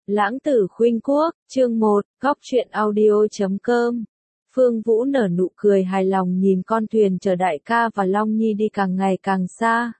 Lãng tử khuynh quốc, chương 1, góc truyện audio.com. Phương Vũ nở nụ cười hài lòng nhìn con thuyền chở đại ca và Long Nhi đi càng ngày càng xa.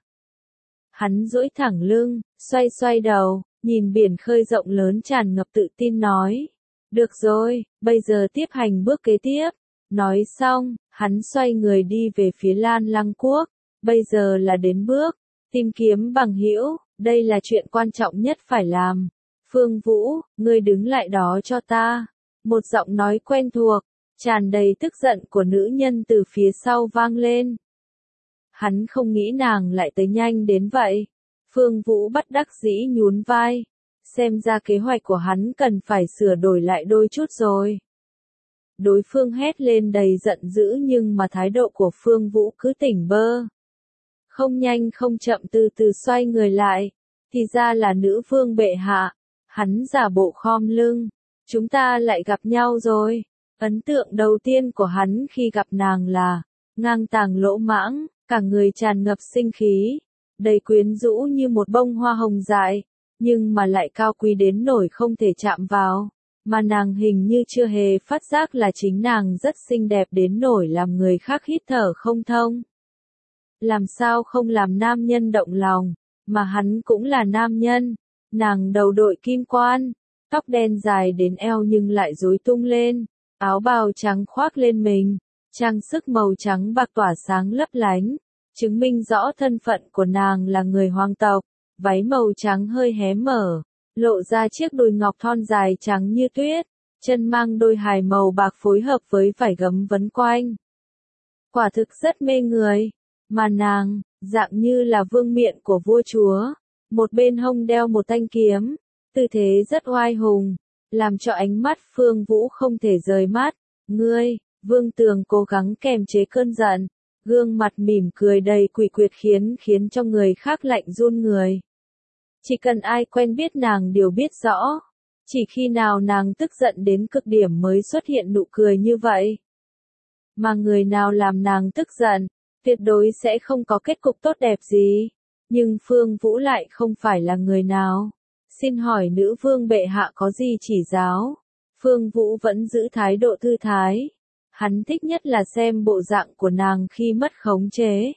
Hắn duỗi thẳng lưng, xoay xoay đầu, nhìn biển khơi rộng lớn tràn ngập tự tin nói. Được rồi, bây giờ tiếp hành bước kế tiếp. Nói xong, hắn xoay người đi về phía Lan Lăng Quốc. Bây giờ là đến bước tìm kiếm bằng hữu, đây là chuyện quan trọng nhất phải làm. Phương Vũ, ngươi đứng lại đó cho ta. Một giọng nói quen thuộc, tràn đầy tức giận của nữ nhân từ phía sau vang lên. Hắn không nghĩ nàng lại tới nhanh đến vậy. Phương Vũ bất đắc dĩ nhún vai. Xem ra kế hoạch của hắn cần phải sửa đổi lại đôi chút rồi. Đối phương hét lên đầy giận dữ nhưng mà thái độ của Phương Vũ cứ tỉnh bơ. Không nhanh không chậm từ từ xoay người lại. Thì ra là nữ vương bệ hạ. Hắn giả bộ khom lưng. Chúng ta lại gặp nhau rồi. Ấn tượng đầu tiên của hắn khi gặp nàng là ngang tàng lỗ mãng, cả người tràn ngập sinh khí, đầy quyến rũ như một bông hoa hồng dại, nhưng mà lại cao quý đến nỗi không thể chạm vào. Mà nàng hình như chưa hề phát giác là chính nàng rất xinh đẹp đến nỗi làm người khác hít thở không thông. Làm sao không làm nam nhân động lòng, mà hắn cũng là nam nhân. Nàng đầu đội kim quan, tóc đen dài đến eo nhưng lại rối tung lên, áo bào trắng khoác lên mình, trang sức màu trắng bạc tỏa sáng lấp lánh, chứng minh rõ thân phận của nàng là người hoàng tộc, váy màu trắng hơi hé mở, lộ ra chiếc đùi ngọc thon dài trắng như tuyết, chân mang đôi hài màu bạc phối hợp với vải gấm vấn quanh. Quả thực rất mê người, mà nàng, dạng như là vương miện của vua chúa. Một bên hông đeo một thanh kiếm, tư thế rất oai hùng, làm cho ánh mắt Phương Vũ không thể rời mắt. Ngươi, Vương Tường cố gắng kềm chế cơn giận, gương mặt mỉm cười đầy quỷ quyệt khiến cho người khác lạnh run người. Chỉ cần ai quen biết nàng đều biết rõ, chỉ khi nào nàng tức giận đến cực điểm mới xuất hiện nụ cười như vậy. Mà người nào làm nàng tức giận, tuyệt đối sẽ không có kết cục tốt đẹp gì. Nhưng Phương Vũ lại không phải là người nào. Xin hỏi nữ vương bệ hạ có gì chỉ giáo? Phương Vũ vẫn giữ thái độ thư thái. Hắn thích nhất là xem bộ dạng của nàng khi mất khống chế.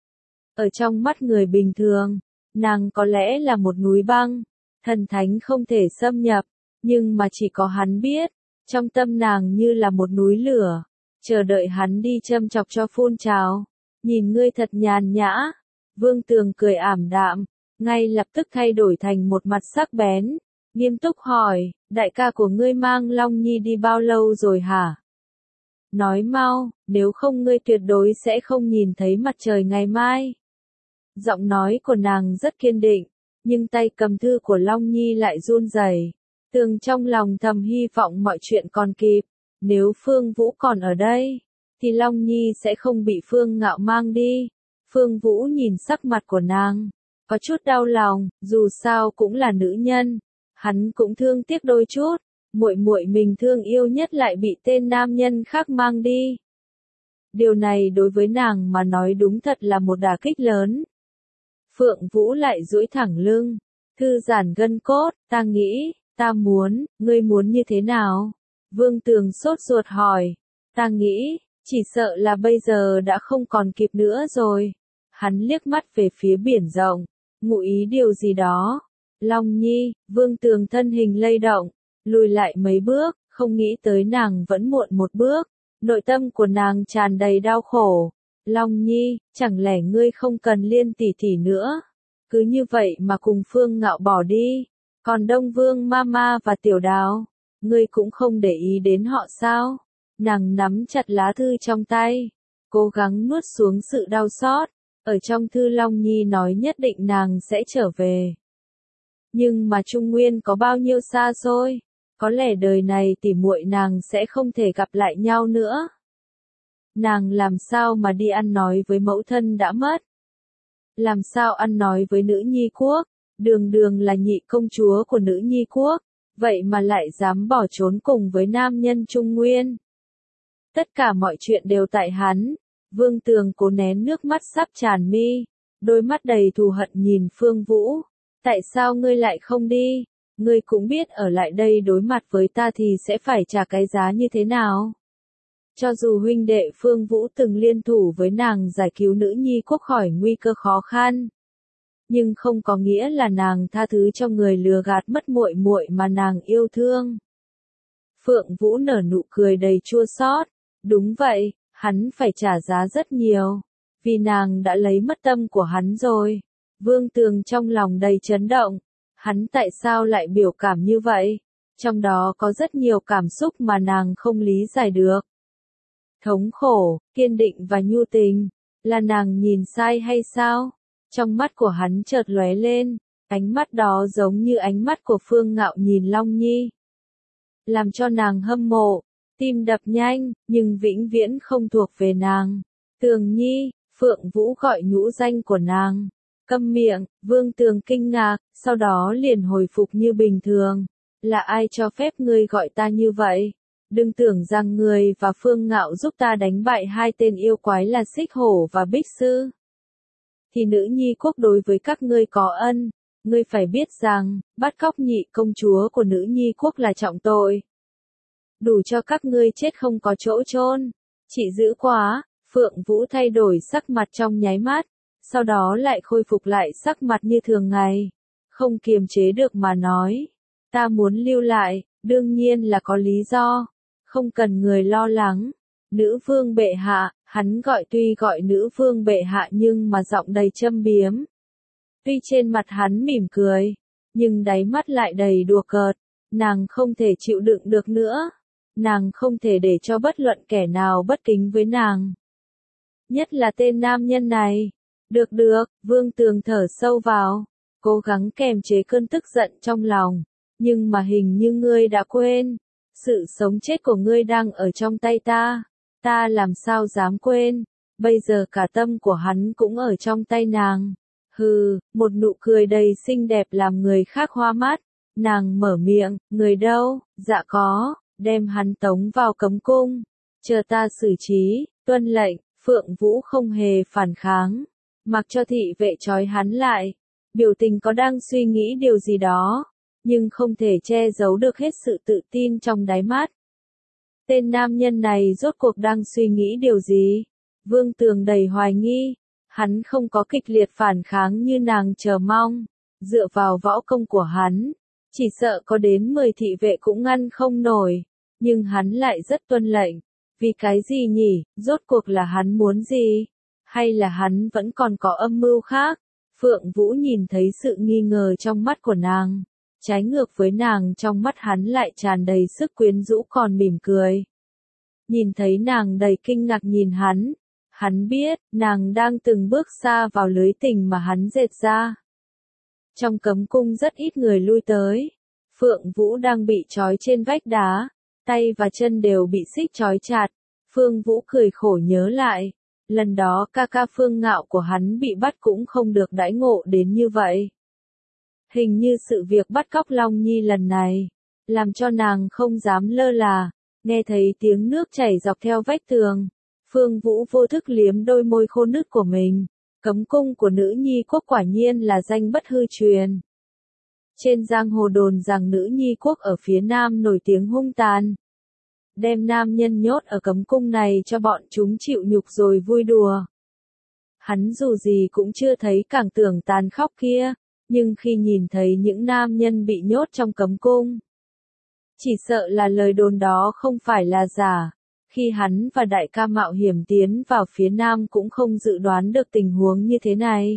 Ở trong mắt người bình thường, nàng có lẽ là một núi băng, thần thánh không thể xâm nhập, nhưng mà chỉ có hắn biết, trong tâm nàng như là một núi lửa, chờ đợi hắn đi châm chọc cho phun trào. Nhìn ngươi thật nhàn nhã. Vương Tường cười ảm đạm, ngay lập tức thay đổi thành một mặt sắc bén, nghiêm túc hỏi, đại ca của ngươi mang Long Nhi đi bao lâu rồi hả? Nói mau, nếu không ngươi tuyệt đối sẽ không nhìn thấy mặt trời ngày mai. Giọng nói của nàng rất kiên định, nhưng tay cầm thư của Long Nhi lại run rẩy. Tường trong lòng thầm hy vọng mọi chuyện còn kịp, nếu Phương Vũ còn ở đây, thì Long Nhi sẽ không bị Phương Ngạo mang đi. Phương Vũ nhìn sắc mặt của nàng, có chút đau lòng, dù sao cũng là nữ nhân, hắn cũng thương tiếc đôi chút, muội muội mình thương yêu nhất lại bị tên nam nhân khác mang đi. Điều này đối với nàng mà nói đúng thật là một đả kích lớn. Phượng Vũ lại duỗi thẳng lưng, thư giãn gân cốt, ta nghĩ, ta muốn, ngươi muốn như thế nào? Vương Tường sốt ruột hỏi, ta nghĩ, chỉ sợ là bây giờ đã không còn kịp nữa rồi. Hắn liếc mắt về phía biển rộng, ngụ ý điều gì đó. Long Nhi, Vương Tường thân hình lay động, lùi lại mấy bước, không nghĩ tới nàng vẫn muộn một bước. Nội tâm của nàng tràn đầy đau khổ. Long Nhi, chẳng lẽ ngươi không cần Liên tỷ tỷ nữa? Cứ như vậy mà cùng Phương Ngạo bỏ đi. Còn Đông Vương Mama và Tiểu Đào, ngươi cũng không để ý đến họ sao? Nàng nắm chặt lá thư trong tay, cố gắng nuốt xuống sự đau xót. Ở trong thư Long Nhi nói nhất định nàng sẽ trở về. Nhưng mà Trung Nguyên có bao nhiêu xa xôi, có lẽ đời này tỉ muội nàng sẽ không thể gặp lại nhau nữa. Nàng làm sao mà đi ăn nói với mẫu thân đã mất? Làm sao ăn nói với nữ nhi quốc? Đường Đường là nhị công chúa của nữ nhi quốc, vậy mà lại dám bỏ trốn cùng với nam nhân Trung Nguyên. Tất cả mọi chuyện đều tại hắn. Vương Tường cố nén nước mắt sắp tràn mi, đôi mắt đầy thù hận nhìn Phương Vũ. Tại sao ngươi lại không đi? ngươi cũng biết ở lại đây đối mặt với ta thì sẽ phải trả cái giá như thế nào. Cho dù huynh đệ Phương Vũ từng liên thủ với nàng giải cứu nữ nhi quốc khỏi nguy cơ khó khăn, nhưng không có nghĩa là nàng tha thứ cho người lừa gạt mất muội muội mà nàng yêu thương. Phượng Vũ nở nụ cười đầy chua xót, đúng vậy, hắn phải trả giá rất nhiều, vì nàng đã lấy mất tâm của hắn rồi. Vương Tường trong lòng đầy chấn động, hắn tại sao lại biểu cảm như vậy? Trong đó có rất nhiều cảm xúc mà nàng không lý giải được. Thống khổ, kiên định và nhu tình, là nàng nhìn sai hay sao? Trong mắt của hắn chợt lóe lên, ánh mắt đó giống như ánh mắt của Phương Ngạo nhìn Long Nhi. Làm cho nàng hâm mộ, tim đập nhanh, nhưng vĩnh viễn không thuộc về nàng. Tường Nhi, Phượng Vũ gọi nhũ danh của nàng. Câm miệng, Vương Tường kinh ngạc, sau đó liền hồi phục như bình thường. Là ai cho phép ngươi gọi ta như vậy? Đừng tưởng rằng ngươi và Phương Ngạo giúp ta đánh bại hai tên yêu quái là Xích Hổ và Bích Sư. Thì nữ nhi quốc đối với các ngươi có ân, ngươi phải biết rằng, bắt cóc nhị công chúa của nữ nhi quốc là trọng tội. Đủ cho các ngươi chết không có chỗ chôn. Chị dữ quá, Phượng Vũ thay đổi sắc mặt trong nháy mắt, sau đó lại khôi phục lại sắc mặt như thường ngày. Không kiềm chế được mà nói, ta muốn lưu lại, đương nhiên là có lý do, không cần người lo lắng. Nữ vương bệ hạ, hắn tuy gọi nữ vương bệ hạ nhưng mà giọng đầy châm biếm. Tuy trên mặt hắn mỉm cười, nhưng đáy mắt lại đầy đùa cợt, nàng không thể chịu đựng được nữa. Nàng không thể để cho bất luận kẻ nào bất kính với nàng. Nhất là tên nam nhân này. Được, Vương Tường thở sâu vào, cố gắng kềm chế cơn tức giận trong lòng. Nhưng mà hình như ngươi đã quên, sự sống chết của ngươi đang ở trong tay ta. Ta làm sao dám quên, bây giờ cả tâm của hắn cũng ở trong tay nàng. Hừ, một nụ cười đầy xinh đẹp làm người khác hoa mắt. Nàng mở miệng, người đâu? Dạ có, đem hắn tống vào cấm cung. Chờ ta xử trí, tuân lệnh. Phượng Vũ không hề phản kháng, mặc cho thị vệ trói hắn lại. Biểu tình có đang suy nghĩ điều gì đó, nhưng không thể che giấu được hết sự tự tin trong đáy mắt. Tên nam nhân này rốt cuộc đang suy nghĩ điều gì? Vương Tường đầy hoài nghi, hắn không có kịch liệt phản kháng như nàng chờ mong. Dựa vào võ công của hắn, chỉ sợ có đến 10 thị vệ cũng ngăn không nổi, nhưng hắn lại rất tuân lệnh. Vì cái gì nhỉ, rốt cuộc là hắn muốn gì? Hay là hắn vẫn còn có âm mưu khác? Phượng Vũ nhìn thấy sự nghi ngờ trong mắt của nàng. Trái ngược với nàng, trong mắt hắn lại tràn đầy sức quyến rũ còn mỉm cười. Nhìn thấy nàng đầy kinh ngạc nhìn hắn biết, nàng đang từng bước xa vào lưới tình mà hắn dệt ra. Trong cấm cung rất ít người lui tới. Phượng Vũ đang bị trói trên vách đá, tay và chân đều bị xích trói chặt. Phương Vũ cười khổ nhớ lại, lần đó ca ca Phương Ngạo của hắn bị bắt cũng không được đãi ngộ đến như vậy. Hình như sự việc bắt cóc Long Nhi lần này, làm cho nàng không dám lơ là. Nghe thấy tiếng nước chảy dọc theo vách tường, Phương Vũ vô thức liếm đôi môi khô nứt của mình. Cấm cung của nữ nhi quốc quả nhiên là danh bất hư truyền. Trên giang hồ đồn rằng nữ nhi quốc ở phía nam nổi tiếng hung tàn. Đem nam nhân nhốt ở cấm cung này cho bọn chúng chịu nhục rồi vui đùa. Hắn dù gì cũng chưa thấy cảng tưởng tàn khốc kia, nhưng khi nhìn thấy những nam nhân bị nhốt trong cấm cung, chỉ sợ là lời đồn đó không phải là giả. Khi hắn và đại ca mạo hiểm tiến vào phía nam cũng không dự đoán được tình huống như thế này.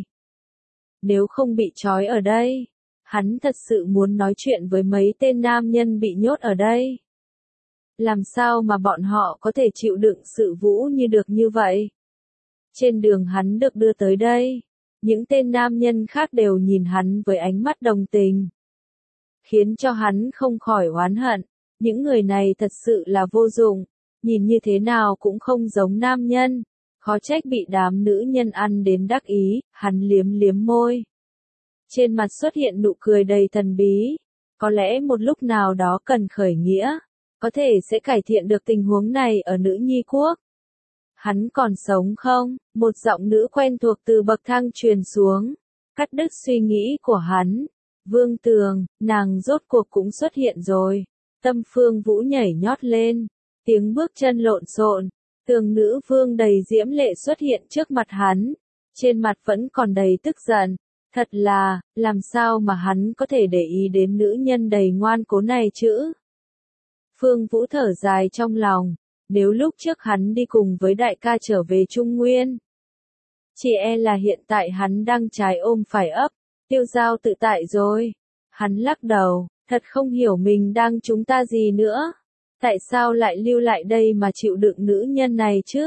Nếu không bị trói ở đây, hắn thật sự muốn nói chuyện với mấy tên nam nhân bị nhốt ở đây. Làm sao mà bọn họ có thể chịu đựng sự vũ như được như vậy? Trên đường hắn được đưa tới đây, những tên nam nhân khác đều nhìn hắn với ánh mắt đồng tình, khiến cho hắn không khỏi oán hận. Những người này thật sự là vô dụng, nhìn như thế nào cũng không giống nam nhân, khó trách bị đám nữ nhân ăn đến đắc ý. Hắn liếm liếm môi, trên mặt xuất hiện nụ cười đầy thần bí. Có lẽ một lúc nào đó cần khởi nghĩa, có thể sẽ cải thiện được tình huống này ở nữ nhi quốc. Hắn còn sống không? Một giọng nữ quen thuộc từ bậc thang truyền xuống, cắt đứt suy nghĩ của hắn. Vương Tường, nàng rốt cuộc cũng xuất hiện rồi. Tâm Phương Vũ nhảy nhót lên, tiếng bước chân lộn xộn, Tường nữ vương đầy diễm lệ xuất hiện trước mặt hắn, trên mặt vẫn còn đầy tức giận. Thật là, làm sao mà hắn có thể để ý đến nữ nhân đầy ngoan cố này chứ? Phương Vũ thở dài trong lòng, nếu lúc trước hắn đi cùng với đại ca trở về Trung Nguyên, chỉ e là hiện tại hắn đang trái ôm phải ấp, tiêu dao tự tại rồi. Hắn lắc đầu, thật không hiểu mình đang chúng ta gì nữa. Tại sao lại lưu lại đây mà chịu đựng nữ nhân này chứ?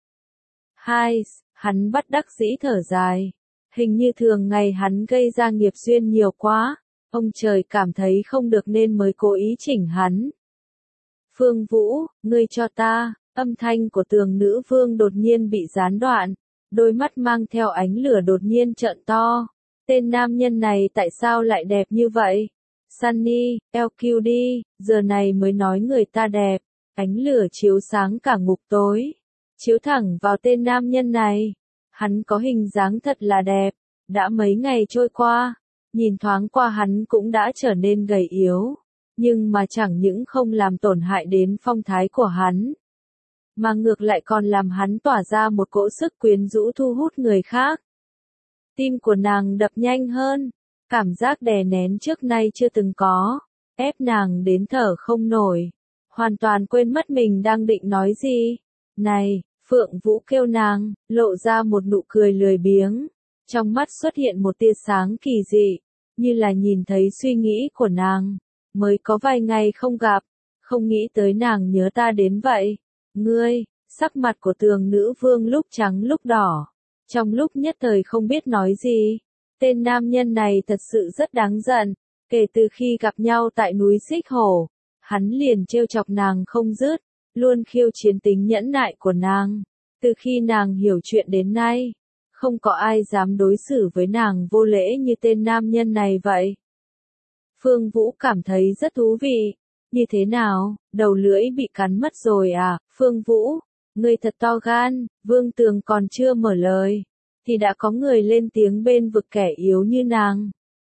Hắn bất đắc dĩ thở dài. Hình như thường ngày hắn gây ra nghiệp duyên nhiều quá, ông trời cảm thấy không được nên mới cố ý chỉnh hắn. Phương Vũ, ngươi cho ta, âm thanh của Tường nữ vương đột nhiên bị gián đoạn, đôi mắt mang theo ánh lửa đột nhiên trợn to. Tên nam nhân này tại sao lại đẹp như vậy? Sunny, LQD, giờ này mới nói người ta đẹp, ánh lửa chiếu sáng cả ngục tối, chiếu thẳng vào tên nam nhân này. Hắn có hình dáng thật là đẹp, đã mấy ngày trôi qua, nhìn thoáng qua hắn cũng đã trở nên gầy yếu, nhưng mà chẳng những không làm tổn hại đến phong thái của hắn, mà ngược lại còn làm hắn tỏa ra một cỗ sức quyến rũ thu hút người khác. Tim của nàng đập nhanh hơn, cảm giác đè nén trước nay chưa từng có, ép nàng đến thở không nổi, hoàn toàn quên mất mình đang định nói gì. Này, Phượng Vũ kêu nàng, lộ ra một nụ cười lười biếng, trong mắt xuất hiện một tia sáng kỳ dị, như là nhìn thấy suy nghĩ của nàng. Mới có vài ngày không gặp, không nghĩ tới nàng nhớ ta đến vậy. Ngươi, sắc mặt của Tường nữ vương lúc trắng lúc đỏ, trong lúc nhất thời không biết nói gì. Tên nam nhân này thật sự rất đáng giận, kể từ khi gặp nhau tại núi Xích Hổ, hắn liền trêu chọc nàng không dứt, luôn khiêu chiến tính nhẫn nại của nàng. Từ khi nàng hiểu chuyện đến nay, không có ai dám đối xử với nàng vô lễ như tên nam nhân này vậy. Phương Vũ cảm thấy rất thú vị. Như thế nào, đầu lưỡi bị cắn mất rồi à? Phương Vũ, ngươi thật to gan. Vương Tường còn chưa mở lời, thì đã có người lên tiếng bên vực kẻ yếu như nàng.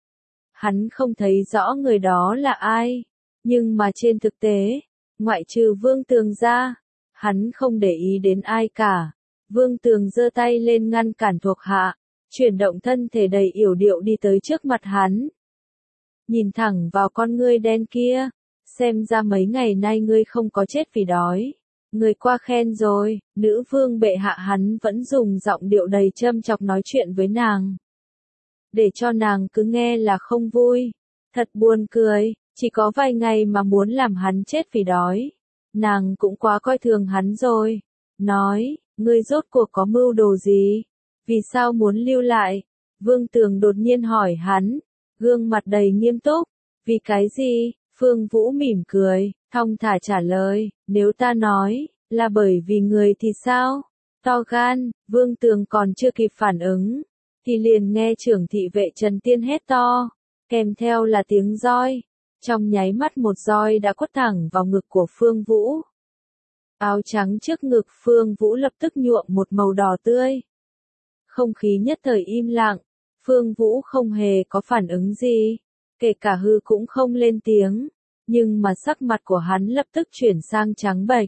Hắn không thấy rõ người đó là ai, nhưng mà trên thực tế, ngoại trừ Vương Tường ra, hắn không để ý đến ai cả. Vương Tường giơ tay lên ngăn cản thuộc hạ, chuyển động thân thể đầy yểu điệu đi tới trước mặt hắn. Nhìn thẳng vào con ngươi đen kia, xem ra mấy ngày nay ngươi không có chết vì đói. Người qua khen rồi, nữ vương bệ hạ. Hắn vẫn dùng giọng điệu đầy châm chọc nói chuyện với nàng, để cho nàng cứ nghe là không vui. Thật buồn cười, chỉ có vài ngày mà muốn làm hắn chết vì đói. Nàng cũng quá coi thường hắn rồi. Nói, ngươi rốt cuộc có mưu đồ gì? Vì sao muốn lưu lại? Vương Tường đột nhiên hỏi hắn, gương mặt đầy nghiêm túc. Vì cái gì? Phương Vũ mỉm cười, thong thả trả lời, nếu ta nói, là bởi vì người thì sao? To gan. Vương Tường còn chưa kịp phản ứng, thì liền nghe trưởng thị vệ Trần Tiên hét to, kèm theo là tiếng roi. Trong nháy mắt một roi đã quất thẳng vào ngực của Phương Vũ. Áo trắng trước ngực Phương Vũ lập tức nhuộm một màu đỏ tươi. Không khí nhất thời im lặng, Phương Vũ không hề có phản ứng gì, kể cả hư cũng không lên tiếng, nhưng mà sắc mặt của hắn lập tức chuyển sang trắng bệch.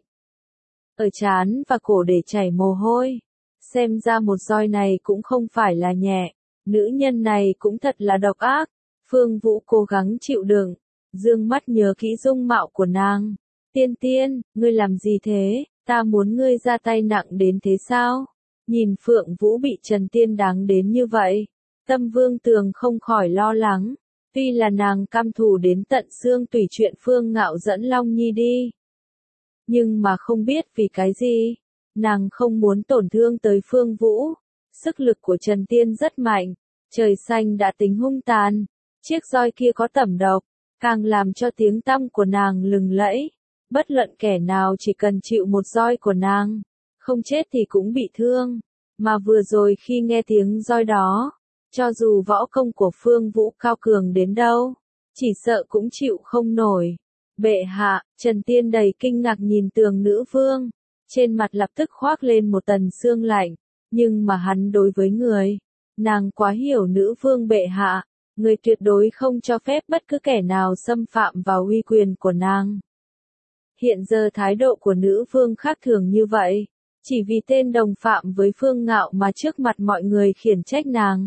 Ở trán và cổ để chảy mồ hôi, xem ra một roi này cũng không phải là nhẹ, nữ nhân này cũng thật là độc ác. Phương Vũ cố gắng chịu đựng, dương mắt nhớ kỹ dung mạo của nàng. Tiên Tiên, ngươi làm gì thế? Ta muốn ngươi ra tay nặng đến thế sao? Nhìn Phượng Vũ bị Trần Tiên đáng đến như vậy, tâm Vương Tường không khỏi lo lắng. Tuy là nàng căm thù đến tận xương tùy chuyện Phương Ngạo dẫn Long Nhi đi, nhưng mà không biết vì cái gì, nàng không muốn tổn thương tới Phương Vũ. Sức lực của Trần Tiên rất mạnh, trời xanh đã tính hung tàn, chiếc roi kia có tẩm độc, càng làm cho tiếng tăm của nàng lừng lẫy. Bất luận kẻ nào chỉ cần chịu một roi của nàng, không chết thì cũng bị thương. Mà vừa rồi khi nghe tiếng roi đó, cho dù võ công của Phương Vũ cao cường đến đâu, chỉ sợ cũng chịu không nổi. Bệ hạ, Trần Tiên đầy kinh ngạc nhìn Tường nữ vương, trên mặt lập tức khoác lên một tầng sương lạnh, nhưng mà hắn đối với người, nàng quá hiểu nữ vương bệ hạ, người tuyệt đối không cho phép bất cứ kẻ nào xâm phạm vào uy quyền của nàng. Hiện giờ thái độ của nữ vương khác thường như vậy, chỉ vì tên đồng phạm với Phương Ngạo mà trước mặt mọi người khiển trách nàng.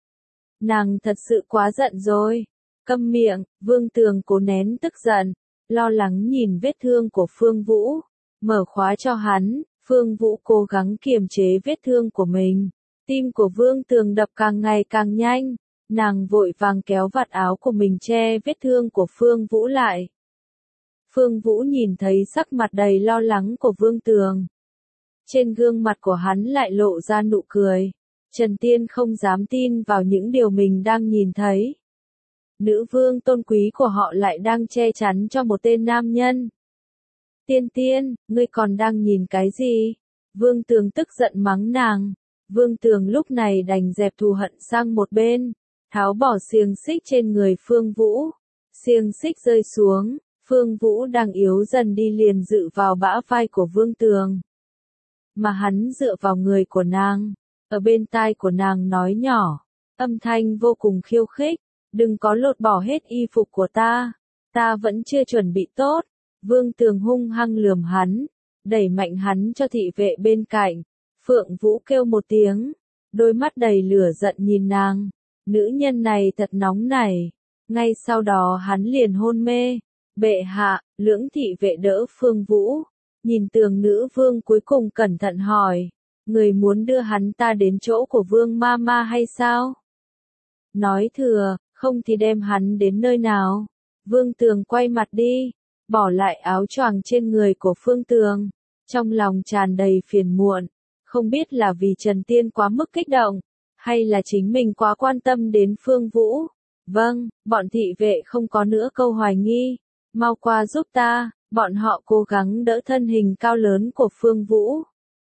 Nàng thật sự quá giận rồi. Câm miệng, Vương Tường cố nén tức giận, lo lắng nhìn vết thương của Phương Vũ, mở khóa cho hắn. Phương Vũ cố gắng kiềm chế vết thương của mình. Tim của Vương Tường đập càng ngày càng nhanh, nàng vội vàng kéo vạt áo của mình che vết thương của Phương Vũ lại. Phương Vũ nhìn thấy sắc mặt đầy lo lắng của Vương Tường. Trên gương mặt của hắn lại lộ ra nụ cười. Trần Tiên không dám tin vào những điều mình đang nhìn thấy. Nữ vương tôn quý của họ lại đang che chắn cho một tên nam nhân. Tiên Tiên, ngươi còn đang nhìn cái gì? Vương Tường tức giận mắng nàng. Vương Tường lúc này đành dẹp thù hận sang một bên, tháo bỏ xiềng xích trên người Phương Vũ. Xiềng xích rơi xuống, Phương Vũ đang yếu dần đi liền dựa vào bả vai của Vương Tường. Mà hắn dựa vào người của nàng, ở bên tai của nàng nói nhỏ, âm thanh vô cùng khiêu khích, đừng có lột bỏ hết y phục của ta vẫn chưa chuẩn bị tốt. Vương Tường hung hăng lườm hắn, đẩy mạnh hắn cho thị vệ bên cạnh. Phượng Vũ kêu một tiếng, đôi mắt đầy lửa giận nhìn nàng, nữ nhân này thật nóng nảy. Ngay sau đó hắn liền hôn mê. Bệ hạ, lưỡng thị vệ đỡ Phương Vũ, nhìn Tường nữ vương cuối cùng cẩn thận hỏi, người muốn đưa hắn ta đến chỗ của Vương Mama hay sao? Nói thừa, không thì đem hắn đến nơi nào? Vương Tường quay mặt đi, bỏ lại áo choàng trên người của Phương Tường, trong lòng tràn đầy phiền muộn, không biết là vì Trần Tiên quá mức kích động, hay là chính mình quá quan tâm đến Phương Vũ. Vâng, bọn thị vệ không có nữa câu hoài nghi, mau qua giúp ta. Bọn họ cố gắng đỡ thân hình cao lớn của Phương Vũ.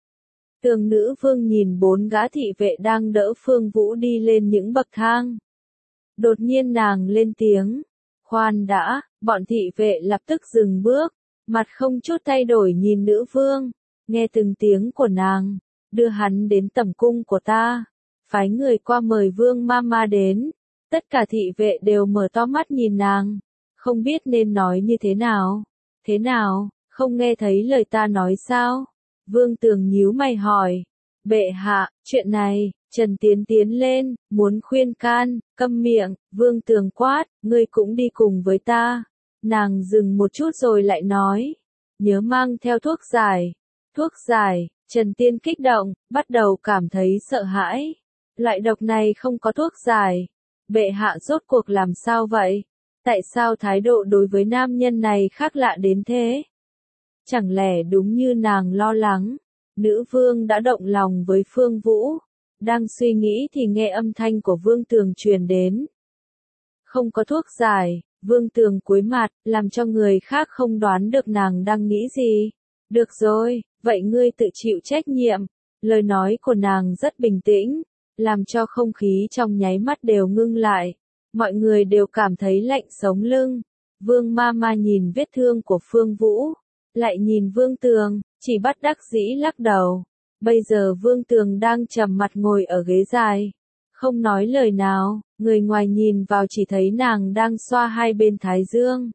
Tường nữ vương nhìn 4 gã thị vệ đang đỡ Phương Vũ đi lên những bậc thang. Đột nhiên nàng lên tiếng. Khoan đã, bọn thị vệ lập tức dừng bước, mặt không chút thay đổi nhìn nữ vương, nghe từng tiếng của nàng, đưa hắn đến tẩm cung của ta, phái người qua mời Vương Mama đến. Tất cả thị vệ đều mở to mắt nhìn nàng, không biết nên nói như thế nào. Thế nào, không nghe thấy lời ta nói sao? Vương Tường nhíu mày hỏi. Bệ hạ, chuyện này, Trần Tiến tiến lên, muốn khuyên can. Câm miệng, Vương Tường quát, ngươi cũng đi cùng với ta. Nàng dừng một chút rồi lại nói, nhớ mang theo thuốc giải. Thuốc giải, Trần Tiên kích động, bắt đầu cảm thấy sợ hãi. Loại độc này không có thuốc giải. Bệ hạ rốt cuộc làm sao vậy? Tại sao thái độ đối với nam nhân này khác lạ đến thế? Chẳng lẽ đúng như nàng lo lắng, nữ vương đã động lòng với Phương Vũ? Đang suy nghĩ thì nghe âm thanh của Vương Tường truyền đến. Không có thuốc giải, Vương Tường cúi mặt, làm cho người khác không đoán được nàng đang nghĩ gì. Được rồi, vậy ngươi tự chịu trách nhiệm. Lời nói của nàng rất bình tĩnh, làm cho không khí trong nháy mắt đều ngưng lại. Mọi người đều cảm thấy lạnh sống lưng. Vương Mama nhìn vết thương của Phương Vũ, lại nhìn Vương Tường, chỉ bất đắc dĩ lắc đầu. Bây giờ Vương Tường đang trầm mặt ngồi ở ghế dài, không nói lời nào, người ngoài nhìn vào chỉ thấy nàng đang xoa hai bên thái dương.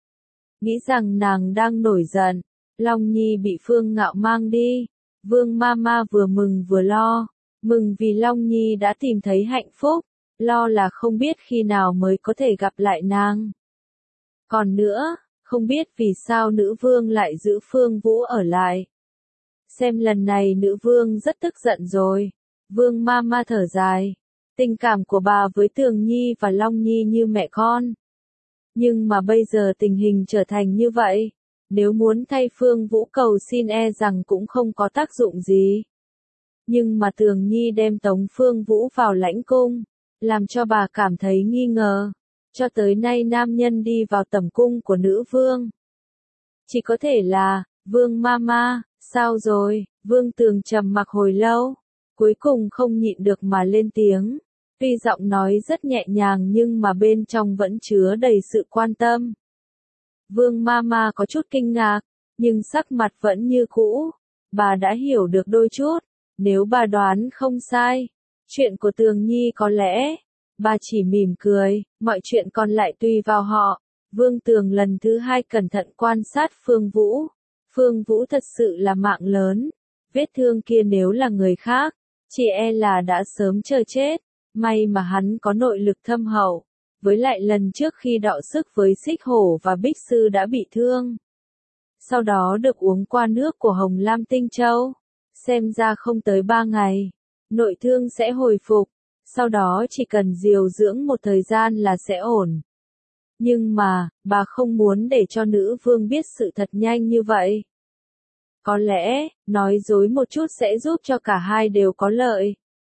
Nghĩ rằng nàng đang nổi giận. Long Nhi bị Phương Ngạo mang đi. Vương Mama vừa mừng vừa lo, mừng vì Long Nhi đã tìm thấy hạnh phúc, lo là không biết khi nào mới có thể gặp lại nàng. Còn nữa, không biết vì sao nữ vương lại giữ Phương Vũ ở lại. Xem lần này nữ vương rất tức giận rồi. Vương Mama thở dài. Tình cảm của bà với Tường Nhi và Long Nhi như mẹ con. Nhưng mà bây giờ tình hình trở thành như vậy. Nếu muốn thay Phương Vũ cầu xin e rằng cũng không có tác dụng gì. Nhưng mà Tường Nhi đem tống Phương Vũ vào lãnh cung, làm cho bà cảm thấy nghi ngờ. Cho tới nay nam nhân đi vào tẩm cung của nữ vương, chỉ có thể là, Vương Mama, sao rồi? Vương Tường trầm mặc hồi lâu, cuối cùng không nhịn được mà lên tiếng. Tuy giọng nói rất nhẹ nhàng nhưng mà bên trong vẫn chứa đầy sự quan tâm. Vương Mama có chút kinh ngạc, nhưng sắc mặt vẫn như cũ. Bà đã hiểu được đôi chút, nếu bà đoán không sai, chuyện của Tường Nhi có lẽ Bà chỉ mỉm cười, mọi chuyện còn lại tùy vào họ. Vương Tường lần thứ hai cẩn thận quan sát Phương Vũ. Phương Vũ thật sự là mạng lớn. Vết thương kia nếu là người khác, chỉ e là đã sớm chờ chết. May mà hắn có nội lực thâm hậu. Với lại lần trước khi đọ sức với Xích Hổ và Bích Sư đã bị thương. Sau đó được uống qua nước của Hồng Lam Tinh Châu. Xem ra không tới 3 ngày, nội thương sẽ hồi phục. Sau đó chỉ cần điều dưỡng một thời gian là sẽ ổn. Nhưng mà, bà không muốn để cho nữ vương biết sự thật nhanh như vậy. Có lẽ, nói dối một chút sẽ giúp cho cả hai đều có lợi.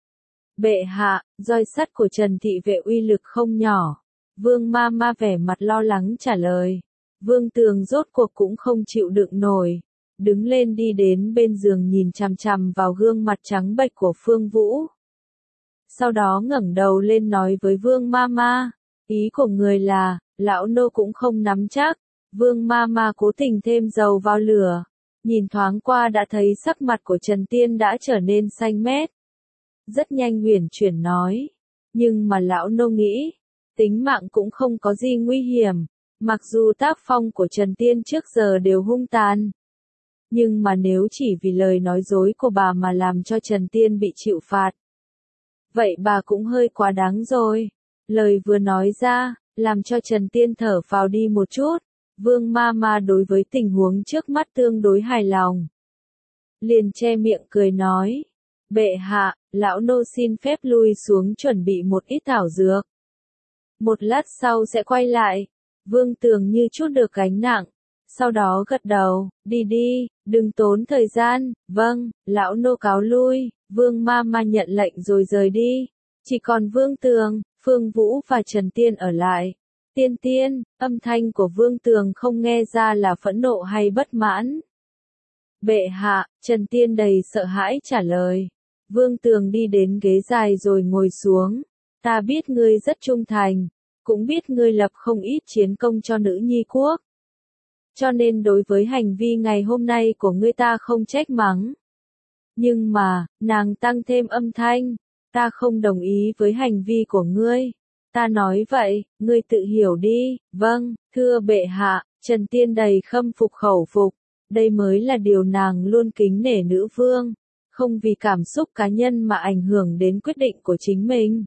Bệ hạ, roi sắt của Trần Thị Vệ uy lực không nhỏ. Vương ma ma vẻ mặt lo lắng trả lời. Vương Tường rốt cuộc cũng không chịu đựng nổi. Đứng lên đi đến bên giường nhìn chằm chằm vào gương mặt trắng bệch của Phương Vũ. Sau đó ngẩng đầu lên nói với Vương ma ma. Ý của người là, lão nô cũng không nắm chắc. Vương ma ma cố tình thêm dầu vào lửa. Nhìn thoáng qua đã thấy sắc mặt của Trần Tiên đã trở nên xanh mét. Rất nhanh uyển chuyển nói. Nhưng mà lão nô nghĩ, tính mạng cũng không có gì nguy hiểm. Mặc dù tác phong của Trần Tiên trước giờ đều hung tàn. Nhưng mà nếu chỉ vì lời nói dối của bà mà làm cho Trần Tiên bị chịu phạt. Vậy bà cũng hơi quá đáng rồi. Lời vừa nói ra, làm cho Trần Tiên thở phào đi một chút. Vương ma ma đối với tình huống trước mắt tương đối hài lòng. Liền che miệng cười nói. Bệ hạ, lão nô xin phép lui xuống chuẩn bị một ít thảo dược. Một lát sau sẽ quay lại. Vương Tường như chút được gánh nặng. Sau đó gật đầu, đi đi, đừng tốn thời gian. Vâng, lão nô cáo lui. Vương ma ma nhận lệnh rồi rời đi. Chỉ còn Vương Tường, Phương Vũ và Trần Tiên ở lại. Tiên Tiên, âm thanh của Vương Tường không nghe ra là phẫn nộ hay bất mãn. Bệ hạ, Trần Tiên đầy sợ hãi trả lời. Vương Tường đi đến ghế dài rồi ngồi xuống. Ta biết ngươi rất trung thành, cũng biết ngươi lập không ít chiến công cho nữ nhi quốc. Cho nên đối với hành vi ngày hôm nay của ngươi ta không trách mắng. Nhưng mà, nàng tăng thêm âm thanh, ta không đồng ý với hành vi của ngươi. Ta nói vậy, ngươi tự hiểu đi. Vâng, thưa bệ hạ. Trần Tiên đầy khâm phục khẩu phục. Đây mới là điều nàng luôn kính nể nữ vương. Không vì cảm xúc cá nhân mà ảnh hưởng đến quyết định của chính mình.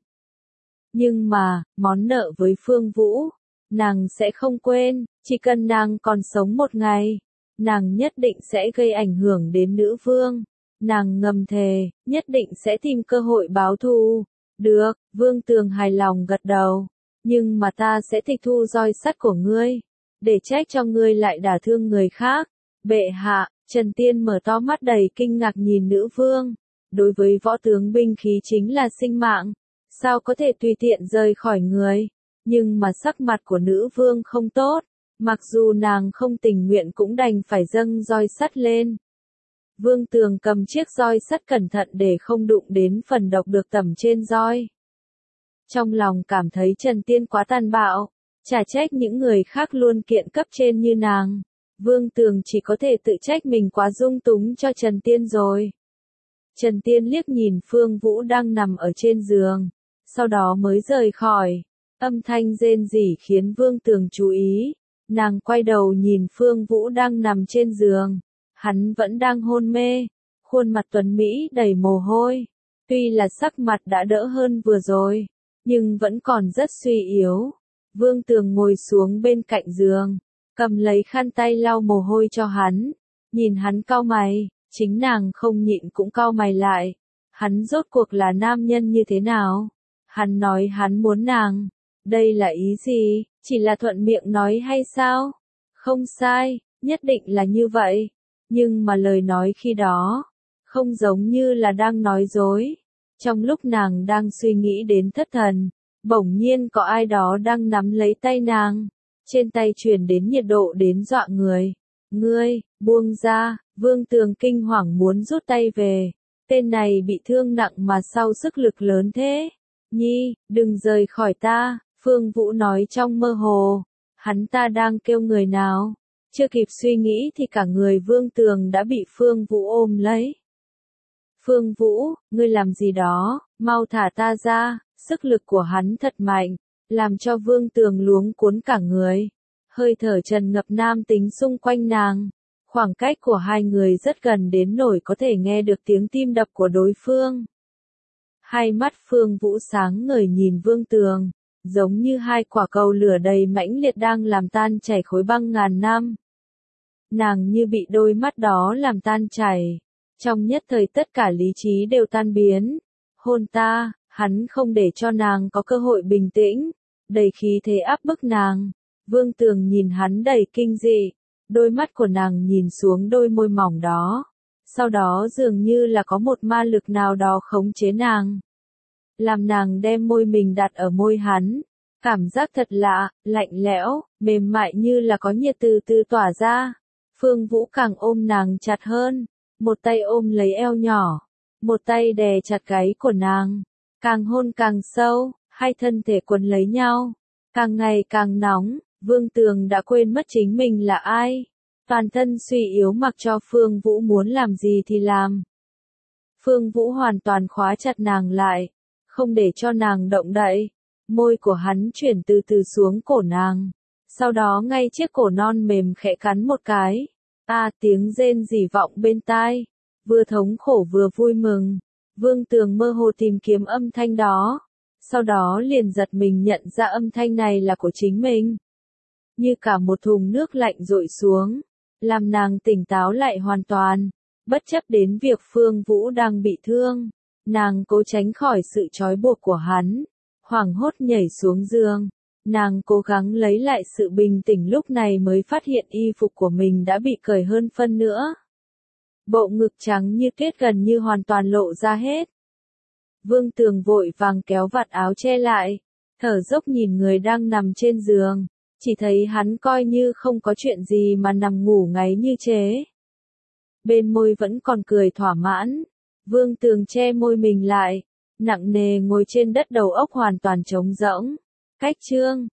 Nhưng mà, món nợ với Phương Vũ, nàng sẽ không quên. Chỉ cần nàng còn sống một ngày, nàng nhất định sẽ gây ảnh hưởng đến nữ vương. Nàng ngầm thề, nhất định sẽ tìm cơ hội báo thù. Được, Vương Tường hài lòng gật đầu. Nhưng mà ta sẽ tịch thu roi sắt của ngươi. Để trách cho ngươi lại đả thương người khác. Bệ hạ, Trần Tiên mở to mắt đầy kinh ngạc nhìn nữ vương. Đối với võ tướng binh khí chính là sinh mạng. Sao có thể tùy tiện rời khỏi người. Nhưng mà sắc mặt của nữ vương không tốt. Mặc dù nàng không tình nguyện cũng đành phải dâng roi sắt lên. Vương Tường cầm chiếc roi sắt cẩn thận để không đụng đến phần độc được tẩm trên roi. Trong lòng cảm thấy Trần Tiên quá tàn bạo, chả trách những người khác luôn kiện cấp trên như nàng. Vương Tường chỉ có thể tự trách mình quá dung túng cho Trần Tiên rồi. Trần Tiên liếc nhìn Phương Vũ đang nằm ở trên giường, sau đó mới rời khỏi. Âm thanh rên rỉ khiến Vương Tường chú ý. Nàng quay đầu nhìn Phương Vũ đang nằm trên giường. Hắn vẫn đang hôn mê, khuôn mặt tuấn Mỹ đầy mồ hôi. Tuy là sắc mặt đã đỡ hơn vừa rồi, nhưng vẫn còn rất suy yếu. Vương Tường ngồi xuống bên cạnh giường, cầm lấy khăn tay lau mồ hôi cho hắn. Nhìn hắn cau mày, chính nàng không nhịn cũng cau mày lại. Hắn rốt cuộc là nam nhân như thế nào? Hắn nói hắn muốn nàng. Đây là ý gì? Chỉ là thuận miệng nói hay sao? Không sai, nhất định là như vậy. Nhưng mà lời nói khi đó, không giống như là đang nói dối. Trong lúc nàng đang suy nghĩ đến thất thần, bỗng nhiên có ai đó đang nắm lấy tay nàng. Trên tay truyền đến nhiệt độ đến dọa người. Ngươi, buông ra. Vương Tường kinh hoàng muốn rút tay về. Tên này bị thương nặng mà sau sức lực lớn thế. Nhi, đừng rời khỏi ta. Phương Vũ nói trong mơ hồ. Hắn ta đang kêu người nào? Chưa kịp suy nghĩ thì cả người Vương Tường đã bị Phương Vũ ôm lấy. Phương Vũ, ngươi làm gì đó, mau thả ta ra. Sức lực của hắn thật mạnh, làm cho Vương Tường luống cuốn cả người. Hơi thở trần ngập nam tính xung quanh nàng. Khoảng cách của hai người rất gần đến nỗi có thể nghe được tiếng tim đập của đối phương. Hai mắt Phương Vũ sáng ngời nhìn Vương Tường, giống như hai quả cầu lửa đầy mãnh liệt đang làm tan chảy khối băng ngàn năm. Nàng như bị đôi mắt đó làm tan chảy. Trong nhất thời tất cả lý trí đều tan biến. Hôn ta, hắn không để cho nàng có cơ hội bình tĩnh, đầy khí thế áp bức nàng. Vương Tường nhìn hắn đầy kinh dị, đôi mắt của nàng nhìn xuống đôi môi mỏng đó. Sau đó dường như là có một ma lực nào đó khống chế nàng. Làm nàng đem môi mình đặt ở môi hắn. Cảm giác thật lạ, lạnh lẽo, mềm mại như là có nhiệt từ từ tỏa ra. Phương Vũ càng ôm nàng chặt hơn. Một tay ôm lấy eo nhỏ. Một tay đè chặt gáy của nàng. Càng hôn càng sâu, hai thân thể quấn lấy nhau. Càng ngày càng nóng, Vương Tường đã quên mất chính mình là ai. Toàn thân suy yếu mặc cho Phương Vũ muốn làm gì thì làm. Phương Vũ hoàn toàn khóa chặt nàng lại, không để cho nàng động đậy. Môi của hắn chuyển từ từ xuống cổ nàng. Sau đó ngay chiếc cổ non mềm khẽ cắn một cái. Tiếng rên rỉ vọng bên tai. Vừa thống khổ vừa vui mừng. Vương Tường mơ hồ tìm kiếm âm thanh đó. Sau đó liền giật mình nhận ra âm thanh này là của chính mình. Như cả một thùng nước lạnh dội xuống. Làm nàng tỉnh táo lại hoàn toàn. Bất chấp đến việc Phương Vũ đang bị thương. Nàng cố tránh khỏi sự trói buộc của hắn. Hoảng hốt nhảy xuống giường. Nàng cố gắng lấy lại sự bình tĩnh lúc này mới phát hiện y phục của mình đã bị cởi hơn phân nữa. Bộ ngực trắng như tuyết gần như hoàn toàn lộ ra hết. Vương Tường vội vàng kéo vạt áo che lại, thở dốc nhìn người đang nằm trên giường, chỉ thấy hắn coi như không có chuyện gì mà nằm ngủ ngáy như chế. Bên môi vẫn còn cười thỏa mãn, Vương Tường che môi mình lại, nặng nề ngồi trên đất đầu óc hoàn toàn trống rỗng. Cách chương